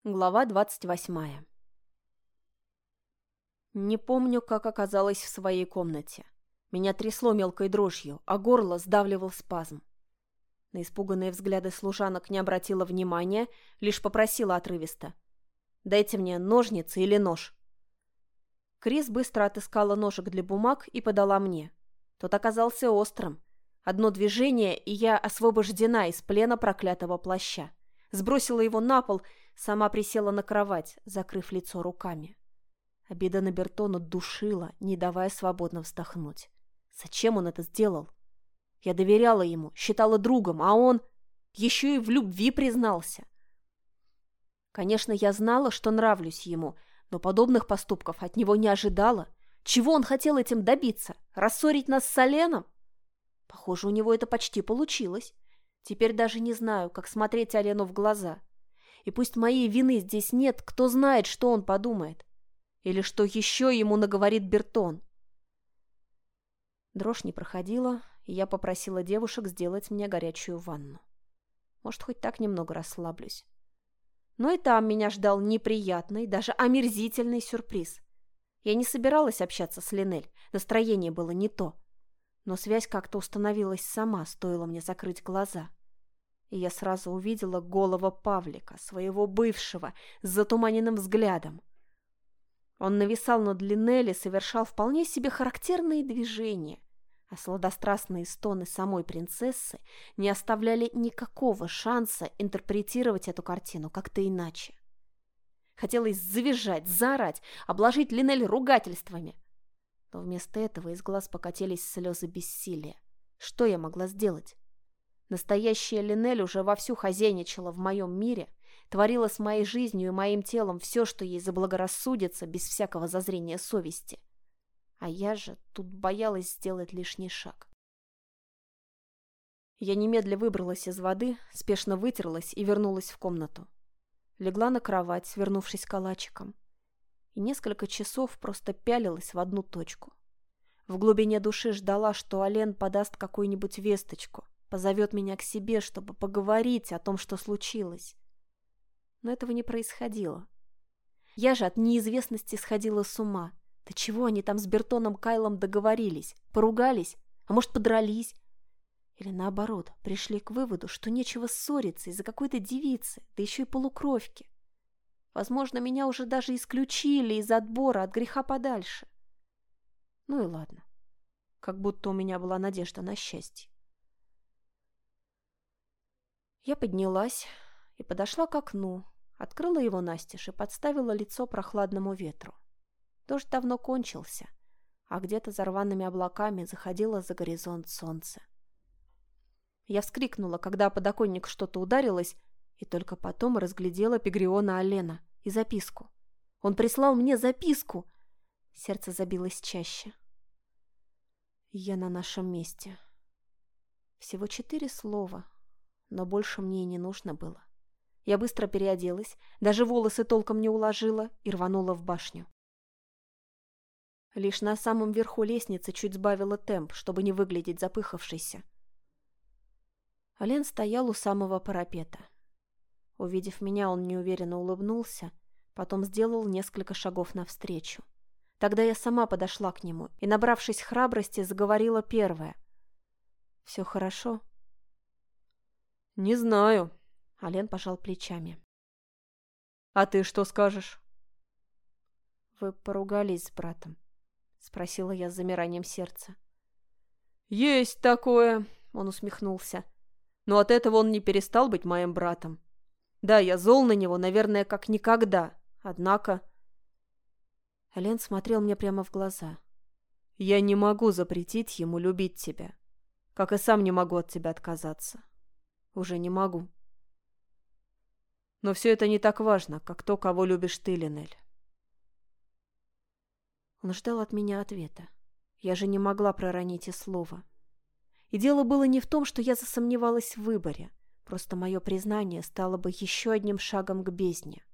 Глава 28. Не помню, как оказалась в своей комнате. Меня трясло мелкой дрожью, а горло сдавливал спазм. На испуганные взгляды служанок не обратила внимания, лишь попросила отрывисто: «Дайте мне ножницы или нож». Крис быстро отыскала ножик для бумаг и подала мне. Тот оказался острым. Одно движение, и я освобождена из плена проклятого плаща. Сбросила его на пол, сама присела на кровать, закрыв лицо руками. Обида на Бертона душила, не давая свободно вздохнуть. Зачем он это сделал? Я доверяла ему, считала другом, а он еще и в любви признался. Конечно, я знала, что нравлюсь ему, но подобных поступков от него не ожидала. Чего он хотел этим добиться? Рассорить нас с Оленом? Похоже, у него это почти получилось. Теперь даже не знаю, как смотреть Олену в глаза. И пусть моей вины здесь нет, кто знает, что он подумает. Или что еще ему наговорит Бертон. Дрожь не проходила, и я попросила девушек сделать мне горячую ванну. Может, хоть так немного расслаблюсь. Но и там меня ждал неприятный, даже омерзительный сюрприз. Я не собиралась общаться с Линель, настроение было не то. Но связь как-то установилась сама, стоило мне закрыть глаза. И я сразу увидела голого Павлика, своего бывшего, с затуманенным взглядом. Он нависал над Линель и совершал вполне себе характерные движения, а сладострастные стоны самой принцессы не оставляли никакого шанса интерпретировать эту картину как-то иначе. Хотелось завизжать, заорать, обложить Линель ругательствами. Но вместо этого из глаз покатились слезы бессилия. Что я могла сделать? Настоящая Линель уже вовсю хозяйничала в моем мире, творила с моей жизнью и моим телом все, что ей заблагорассудится, без всякого зазрения совести. А я же тут боялась сделать лишний шаг. Я немедля выбралась из воды, спешно вытерлась и вернулась в комнату. Легла на кровать, свернувшись калачиком, и несколько часов просто пялилась в одну точку. В глубине души ждала, что Олен подаст какую-нибудь весточку, позовет меня к себе, чтобы поговорить о том, что случилось. Но этого не происходило. Я же от неизвестности сходила с ума. Да чего они там с Бертоном Кайлом договорились? Поругались? А может, подрались? Или наоборот, пришли к выводу, что нечего ссориться из-за какой-то девицы, да еще и полукровки. Возможно, меня уже даже исключили из отбора от греха подальше. Ну и ладно. Как будто у меня была надежда на счастье. Я поднялась и подошла к окну, открыла его настежь и подставила лицо прохладному ветру. Дождь давно кончился, а где-то за рваными облаками заходило за горизонт солнце. Я вскрикнула, когда о подоконник что-то ударилось, и только потом разглядела Пегриона Олена и записку. Он прислал мне записку. Сердце забилось чаще. Я на нашем месте. Всего 4 слова, но больше мне и не нужно было. Я быстро переоделась, даже волосы толком не уложила и рванула в башню. Лишь на самом верху лестницы чуть сбавила темп, чтобы не выглядеть запыхавшейся. Олен стоял у самого парапета. Увидев меня, он неуверенно улыбнулся, потом сделал несколько шагов навстречу. Тогда я сама подошла к нему и, набравшись храбрости, заговорила первая. «Все хорошо?» «Не знаю», — Олен пожал плечами. «А ты что скажешь?» «Вы поругались с братом?» — спросила я с замиранием сердца. «Есть такое», — он усмехнулся. «Но от этого он не перестал быть моим братом. Да, я зол на него, наверное, как никогда. Однако...» Олен смотрел мне прямо в глаза. «Я не могу запретить ему любить тебя, как и сам не могу от тебя отказаться. Уже не могу. Но все это не так важно, как то, кого любишь ты, Линель». Он ждал от меня ответа. Я же не могла проронить и слова. И дело было не в том, что я засомневалась в выборе. Просто мое признание стало бы еще одним шагом к бездне.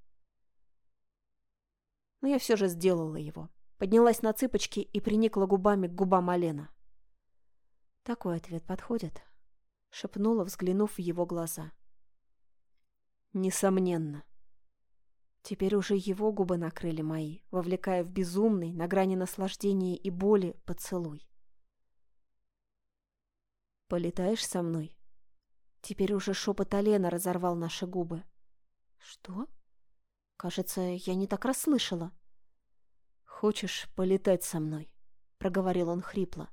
Но я все же сделала его. Поднялась на цыпочки и приникла губами к губам Олена. «Такой ответ подходит?» — шепнула, взглянув в его глаза. «Несомненно». Теперь уже его губы накрыли мои, вовлекая в безумный, на грани наслаждения и боли, поцелуй. «Полетаешь со мной?» Теперь уже шепот Алена разорвал наши губы. «Что? Кажется, я не так расслышала». «Хочешь полетать со мной?» — проговорил он хрипло.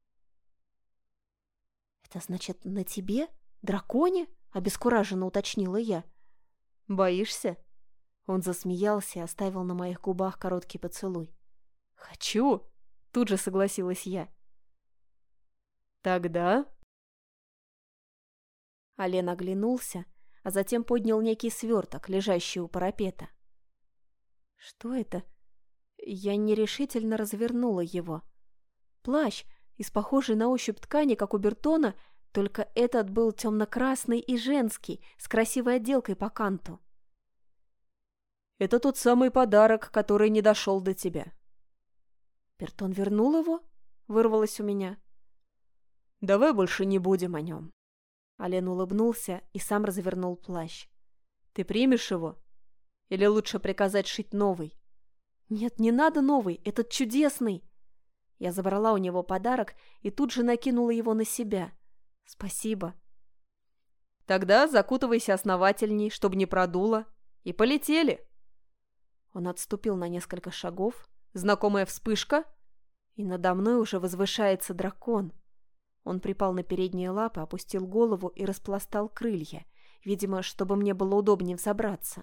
«Это значит, на тебе? Драконе?» — обескураженно уточнила я. «Боишься?» Он засмеялся и оставил на моих губах короткий поцелуй. «Хочу!» — тут же согласилась я. «Тогда...» Ален оглянулся, а затем поднял некий сверток, лежащий у парапета. «Что это?» Я нерешительно развернула его. Плащ из похожей на ощупь ткани, как у Бертона, только этот был темно-красный и женский, с красивой отделкой по канту. «Это тот самый подарок, который не дошел до тебя». «Бертон вернул его?» — вырвалось у меня. «Давай больше не будем о нем». Ален улыбнулся и сам развернул плащ. «Ты примешь его? Или лучше приказать шить новый?» «Нет, не надо новый, этот чудесный!» Я забрала у него подарок и тут же накинула его на себя. «Спасибо». «Тогда закутывайся основательней, чтобы не продуло. И полетели!» Он отступил на несколько шагов. Знакомая вспышка. И надо мной уже возвышается дракон. Он припал на передние лапы, опустил голову и распластал крылья, видимо, чтобы мне было удобнее взобраться.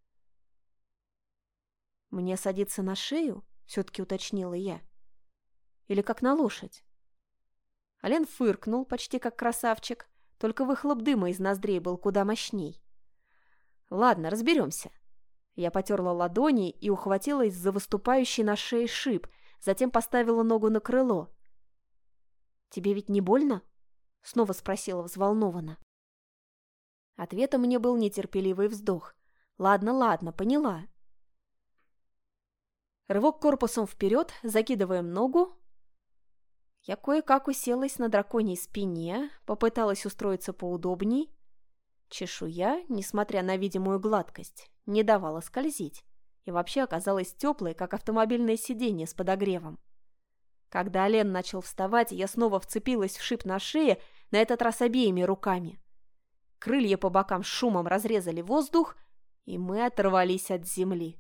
«Мне садиться на шею?» — все-таки уточнила я. «Или как на лошадь?» Ален фыркнул, почти как красавчик, только выхлоп дыма из ноздрей был куда мощней. «Ладно, разберемся». Я потерла ладони и ухватилась за выступающий на шее шип, затем поставила ногу на крыло. «Тебе ведь не больно?» — снова спросила взволнованно. Ответом мне был нетерпеливый вздох. «Ладно, ладно, поняла». Рывок корпусом вперед, закидываем ногу. Я кое-как уселась на драконьей спине, попыталась устроиться поудобней. Чешуя, несмотря на видимую гладкость, не давала скользить и вообще оказалась теплой, как автомобильное сиденье с подогревом. Когда Ален начал вставать, я снова вцепилась в шип на шее, на этот раз обеими руками. Крылья по бокам с шумом разрезали воздух, и мы оторвались от земли.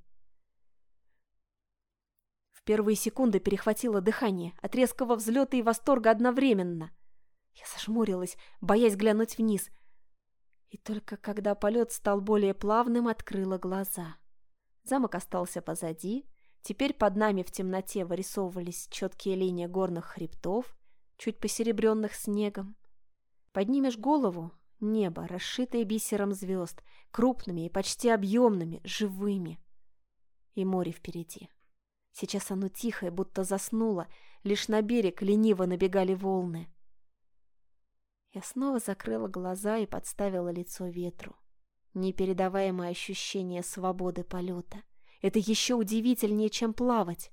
В первые секунды перехватило дыхание от резкого взлета и восторга одновременно. Я зажмурилась, боясь глянуть вниз. И только когда полет стал более плавным, открыла глаза. Замок остался позади. Теперь под нами в темноте вырисовывались четкие линии горных хребтов, чуть посеребренных снегом. Поднимешь голову — небо, расшитое бисером звезд, крупными и почти объемными, живыми. И море впереди. Сейчас оно тихое, будто заснуло, лишь на берег лениво набегали волны. Я снова закрыла глаза и подставила лицо ветру. Непередаваемое ощущение свободы полета. Это еще удивительнее, чем плавать.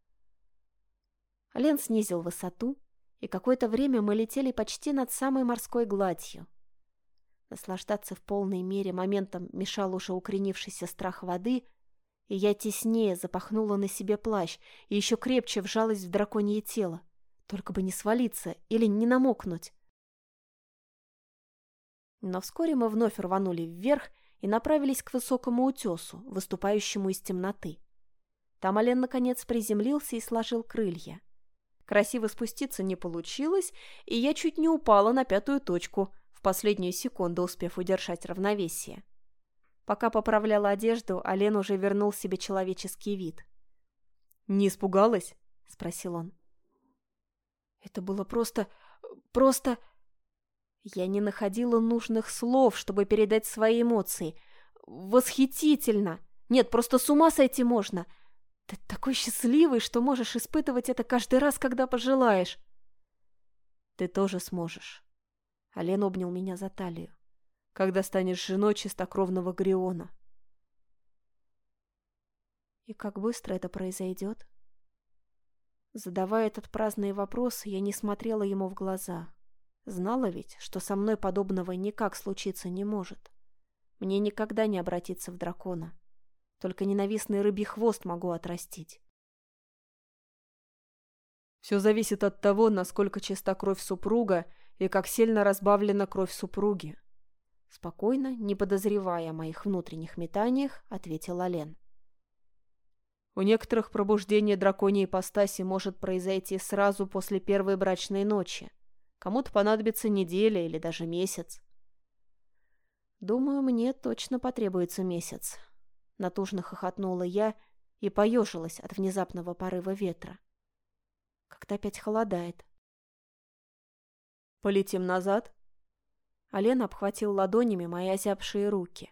Ален снизил высоту, и какое-то время мы летели почти над самой морской гладью. Наслаждаться в полной мере моментом мешал уже укоренившийся страх воды, и я теснее запахнула на себе плащ и еще крепче вжалась в драконье тело, только бы не свалиться или не намокнуть. Но вскоре мы вновь рванули вверх и направились к высокому утесу, выступающему из темноты. Там Ален наконец приземлился и сложил крылья. Красиво спуститься не получилось, и я чуть не упала на пятую точку, в последнюю секунду успев удержать равновесие. Пока поправляла одежду, Ален уже вернул себе человеческий вид. «Не испугалась?» — спросил он. «Это было просто... Я не находила нужных слов, чтобы передать свои эмоции. Восхитительно! Нет, просто с ума сойти можно! Ты такой счастливый, что можешь испытывать это каждый раз, когда пожелаешь!» «Ты тоже сможешь!» Ален обнял меня за талию. «Когда станешь женой чистокровного Гриона». «И как быстро это произойдет?» Задавая этот праздный вопрос, я не смотрела ему в глаза. Знала ведь, что со мной подобного никак случиться не может. Мне никогда не обратиться в дракона. Только ненавистный рыбий хвост могу отрастить. Все зависит от того, насколько чиста кровь супруга и как сильно разбавлена кровь супруги. Спокойно, не подозревая о моих внутренних метаниях, ответил Ален. У некоторых пробуждение драконьей ипостаси может произойти сразу после первой брачной ночи. Кому-то понадобится неделя или даже месяц. Думаю, мне точно потребуется месяц. Натужно хохотнула я и поежилась от внезапного порыва ветра. Как-то опять холодает. Полетим назад? Ален обхватил ладонями мои озябшие руки.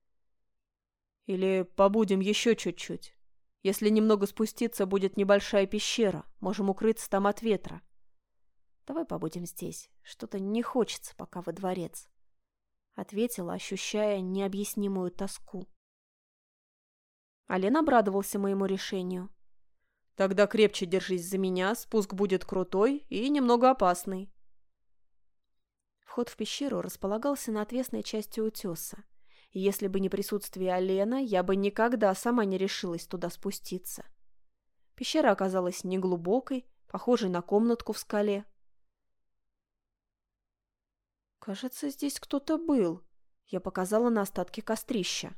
Или побудем еще чуть-чуть? Если немного спуститься, будет небольшая пещера. Можем укрыться там от ветра. Давай побудем здесь. Что-то не хочется пока во дворец. Ответила, ощущая необъяснимую тоску. Ален обрадовался моему решению. Тогда крепче держись за меня, спуск будет крутой и немного опасный. Вход в пещеру располагался на отвесной части утеса. И если бы не присутствие Алена, я бы никогда сама не решилась туда спуститься. Пещера оказалась неглубокой, похожей на комнатку в скале. «Кажется, здесь кто-то был», — я показала на остатки кострища.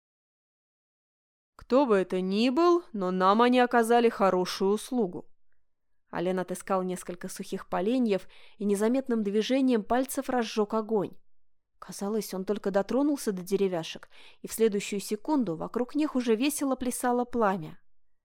Кто бы это ни был, но нам они оказали хорошую услугу. Ален отыскал несколько сухих поленьев и незаметным движением пальцев разжег огонь. Казалось, он только дотронулся до деревяшек, и в следующую секунду вокруг них уже весело плясало пламя.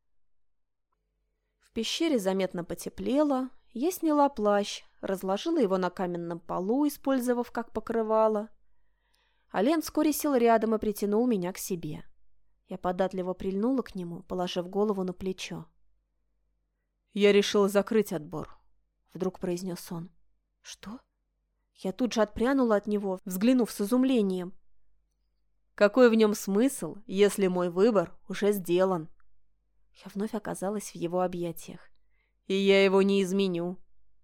В пещере заметно потеплело, я сняла плащ, разложила его на каменном полу, использовав как покрывало. Ален вскоре сел рядом и притянул меня к себе. Я податливо прильнула к нему, положив голову на плечо. «Я решил закрыть отбор», — вдруг произнес он. «Что?» Я тут же отпрянула от него, взглянув с изумлением. «Какой в нем смысл, если мой выбор уже сделан?» Я вновь оказалась в его объятиях. «И я его не изменю».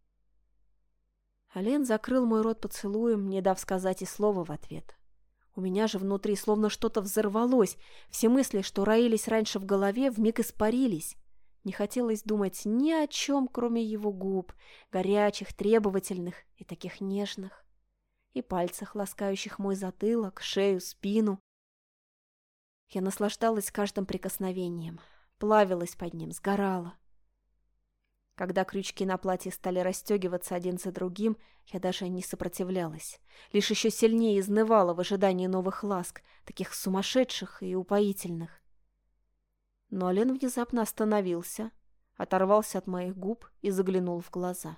Ален закрыл мой рот поцелуем, не дав сказать и слова в ответ. У меня же внутри словно что-то взорвалось, все мысли, что роились раньше в голове, вмиг испарились. Не хотелось думать ни о чем, кроме его губ, горячих, требовательных и таких нежных, и пальцах, ласкающих мой затылок, шею, спину. Я наслаждалась каждым прикосновением, плавилась под ним, сгорала. Когда крючки на платье стали расстегиваться один за другим, я даже не сопротивлялась, лишь еще сильнее изнывала в ожидании новых ласк, таких сумасшедших и упоительных. Но Ален внезапно остановился, оторвался от моих губ и заглянул в глаза.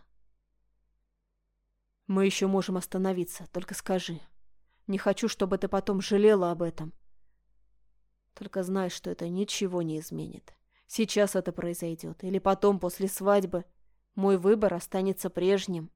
«Мы еще можем остановиться, только скажи. Не хочу, чтобы ты потом жалела об этом. Только знай, что это ничего не изменит. Сейчас это произойдет, или потом, после свадьбы. Мой выбор останется прежним».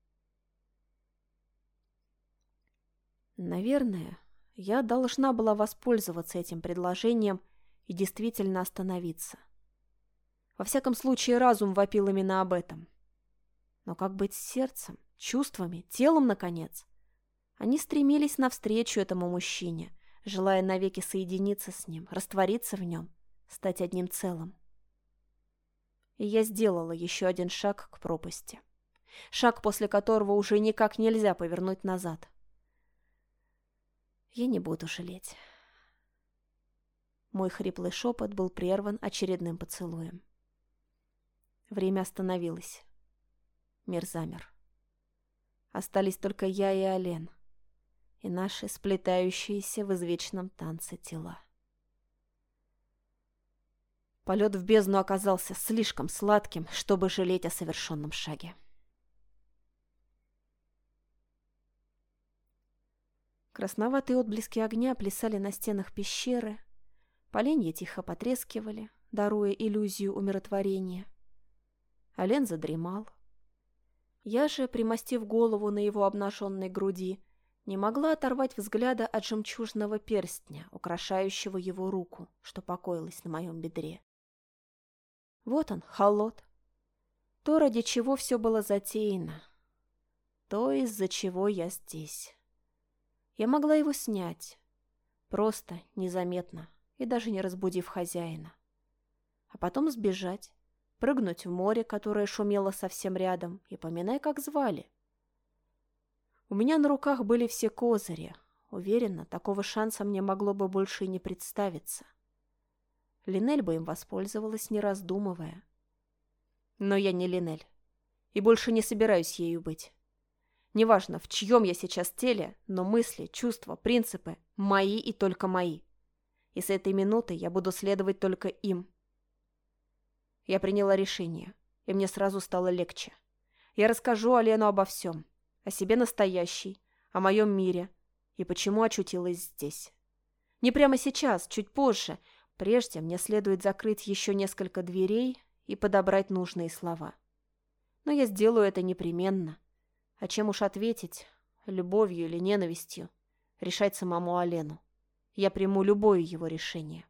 Наверное, я должна была воспользоваться этим предложением и действительно остановиться. Во всяком случае, разум вопил именно об этом. Но как быть с сердцем, чувствами, телом, наконец? Они стремились навстречу этому мужчине, желая навеки соединиться с ним, раствориться в нем, стать одним целым. И я сделала еще один шаг к пропасти. Шаг, после которого уже никак нельзя повернуть назад. Я не буду жалеть. Мой хриплый шепот был прерван очередным поцелуем. Время остановилось. Мир замер. Остались только я и Ален, и наши сплетающиеся в извечном танце тела. Полет в бездну оказался слишком сладким, чтобы жалеть о совершенном шаге. Красноватые отблески огня плясали на стенах пещеры, поленья тихо потрескивали, даруя иллюзию умиротворения. Ален задремал. Я же, примостив голову на его обнаженной груди, не могла оторвать взгляда от жемчужного перстня, украшающего его руку, что покоилась на моем бедре. Вот он, холод. То, ради чего все было затеяно. То, из-за чего я здесь. Я могла его снять. Просто, незаметно. и даже не разбудив хозяина. А потом сбежать, прыгнуть в море, которое шумело совсем рядом, и поминай, как звали. У меня на руках были все козыри. Уверена, такого шанса мне могло бы больше и не представиться. Линель бы им воспользовалась, не раздумывая. Но я не Линель, и больше не собираюсь ею быть. Неважно, в чьем я сейчас теле, но мысли, чувства, принципы мои и только мои. И с этой минуты я буду следовать только им. Я приняла решение, и мне сразу стало легче. Я расскажу Алену обо всем, о себе настоящей, о моем мире и почему очутилась здесь. Не прямо сейчас, чуть позже. Прежде мне следует закрыть еще несколько дверей и подобрать нужные слова. Но я сделаю это непременно. А чем уж ответить, любовью или ненавистью, решать самому Алену. Я приму любое его решение.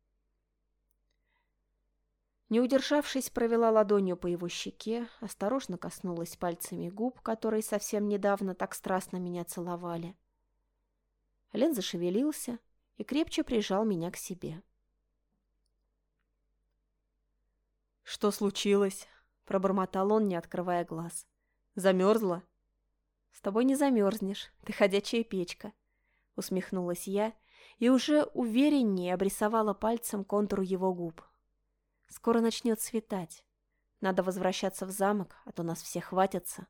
Не удержавшись, провела ладонью по его щеке, осторожно коснулась пальцами губ, которые совсем недавно так страстно меня целовали. Ален зашевелился и крепче прижал меня к себе. «Что случилось?» – пробормотал он, не открывая глаз. «Замерзла?» «С тобой не замерзнешь, ты ходячая печка», – усмехнулась я и уже увереннее обрисовала пальцем контур его губ. «Скоро начнет светать. Надо возвращаться в замок, а то нас все хватятся».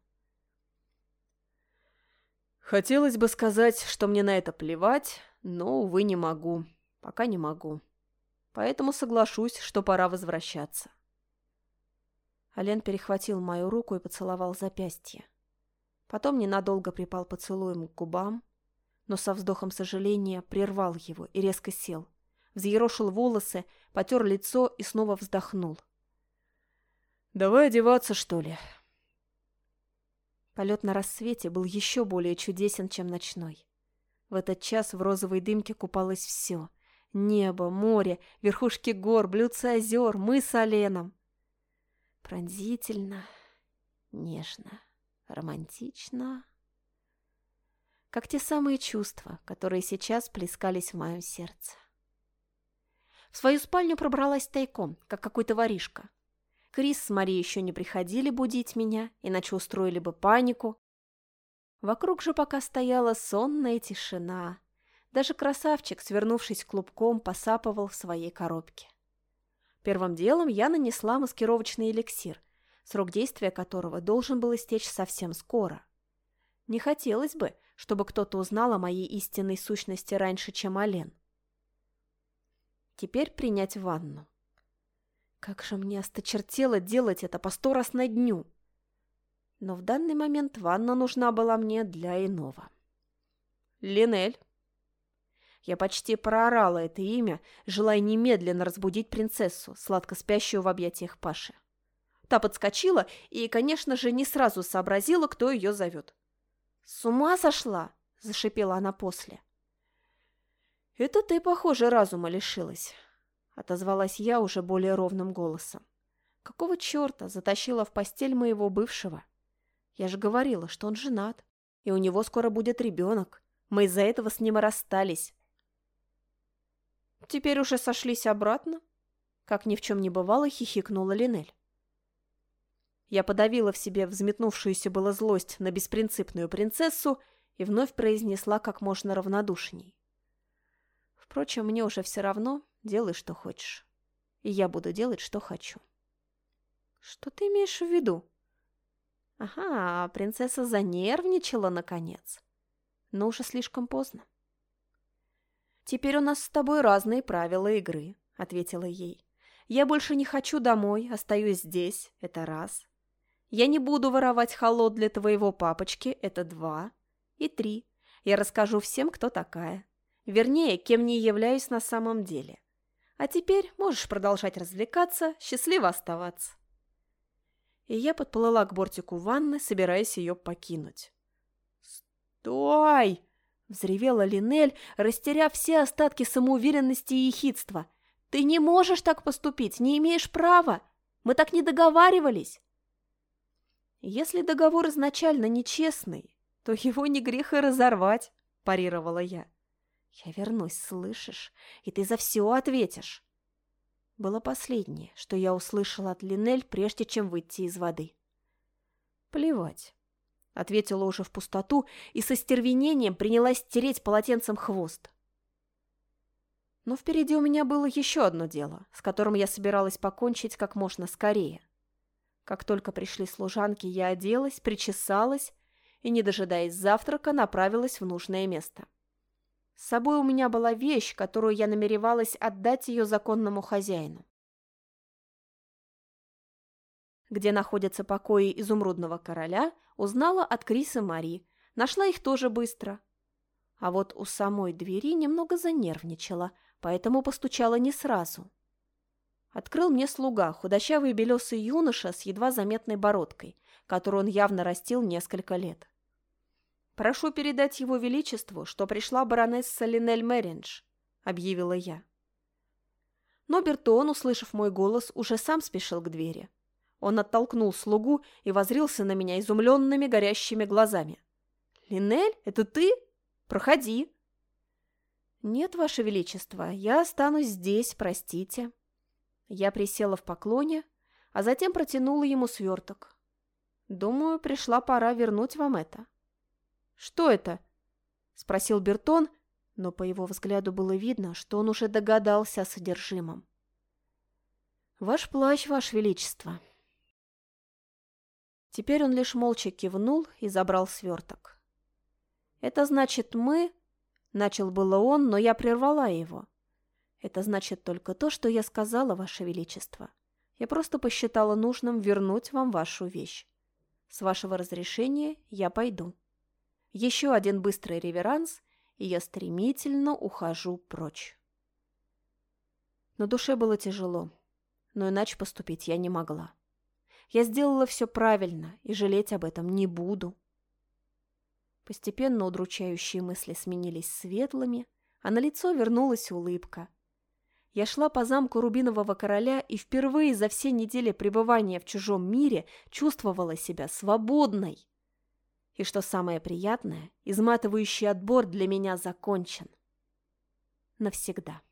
«Хотелось бы сказать, что мне на это плевать, но, увы, не могу. Пока не могу. Поэтому соглашусь, что пора возвращаться». Ален перехватил мою руку и поцеловал запястье. Потом ненадолго припал поцелуем к губам, но со вздохом сожаления прервал его и резко сел. Взъерошил волосы, потер лицо и снова вздохнул. «Давай одеваться, что ли?» Полет на рассвете был еще более чудесен, чем ночной. В этот час в розовой дымке купалось все. Небо, море, верхушки гор, блюдца озер, мы с Аленом. Пронзительно, нежно, романтично. Как те самые чувства, которые сейчас плескались в моем сердце. В свою спальню пробралась тайком, как какой-то воришка. Крис с Марией еще не приходили будить меня, иначе устроили бы панику. Вокруг же пока стояла сонная тишина. Даже красавчик, свернувшись клубком, посапывал в своей коробке. Первым делом я нанесла маскировочный эликсир, срок действия которого должен был истечь совсем скоро. Не хотелось бы, чтобы кто-то узнал о моей истинной сущности раньше, чем Ален. Теперь принять ванну. Как же мне осточертело делать это по 100 раз на дню. Но в данный момент ванна нужна была мне для иного. Линель. Я почти проорала это имя, желая немедленно разбудить принцессу, сладко спящую в объятиях Паши. Та подскочила и, конечно же, не сразу сообразила, кто ее зовет. «С ума сошла!» – зашипела она после. «Это ты, похоже, разума лишилась», – отозвалась я уже более ровным голосом. «Какого черта затащила в постель моего бывшего? Я же говорила, что он женат, и у него скоро будет ребенок. Мы из-за этого с ним и расстались». «Теперь уже сошлись обратно?» Как ни в чем не бывало, хихикнула Линель. Я подавила в себе взметнувшуюся была злость на беспринципную принцессу и вновь произнесла как можно равнодушней. «Впрочем, мне уже все равно, делай, что хочешь. И я буду делать, что хочу». «Что ты имеешь в виду?» «Ага, принцесса занервничала, наконец. Но уже слишком поздно». «Теперь у нас с тобой разные правила игры», — ответила ей. «Я больше не хочу домой, остаюсь здесь, это раз. Я не буду воровать холод для твоего папочки, это 2. И 3. Я расскажу всем, кто такая. Вернее, кем не являюсь на самом деле. А теперь можешь продолжать развлекаться, счастливо оставаться». И я подплыла к бортику ванны, собираясь ее покинуть. «Стой!» — взревела Линель, растеряв все остатки самоуверенности и ехидства. «Ты не можешь так поступить, не имеешь права! Мы так не договаривались!» «Если договор изначально нечестный, то его не грех и разорвать», – парировала я. Я вернусь, слышишь? И ты за все ответишь. Было последнее, что я услышала от Линель, прежде чем выйти из воды. «Плевать», — ответила уже в пустоту и со стервенением принялась тереть полотенцем хвост. Но впереди у меня было еще одно дело, с которым я собиралась покончить как можно скорее. Как только пришли служанки, я оделась, причесалась и, не дожидаясь завтрака, направилась в нужное место. С собой у меня была вещь, которую я намеревалась отдать ее законному хозяину. Где находятся покои Изумрудного Короля, узнала от Криса Мари, нашла их тоже быстро. А вот у самой двери немного занервничала, поэтому постучала не сразу. Открыл мне слуга, худощавый белесый юноша с едва заметной бородкой, которую он явно растил несколько лет. «Прошу передать его величеству, что пришла баронесса Линель Мерридж», — объявила я. Но Бертон, услышав мой голос, уже сам спешил к двери. Он оттолкнул слугу и воззрился на меня изумленными горящими глазами. «Линель, это ты? Проходи». «Нет, ваше величество, я останусь здесь, простите». Я присела в поклоне, а затем протянула ему сверток. «Думаю, пришла пора вернуть вам это». «Что это?» – спросил Бертон, но по его взгляду было видно, что он уже догадался о содержимом. «Ваш плащ, ваше величество». Теперь он лишь молча кивнул и забрал сверток. «Это значит, мы...» – начал было он, но я прервала его. «Это значит только то, что я сказала, ваше величество. Я просто посчитала нужным вернуть вам вашу вещь. С вашего разрешения я пойду». Еще один быстрый реверанс, и я стремительно ухожу прочь. На душе было тяжело, но иначе поступить я не могла. Я сделала все правильно и жалеть об этом не буду. Постепенно удручающие мысли сменились светлыми, а на лицо вернулась улыбка. Я шла по замку Рубинового Короля и впервые за все недели пребывания в чужом мире чувствовала себя свободной. И что самое приятное, изматывающий отбор для меня закончен. Навсегда.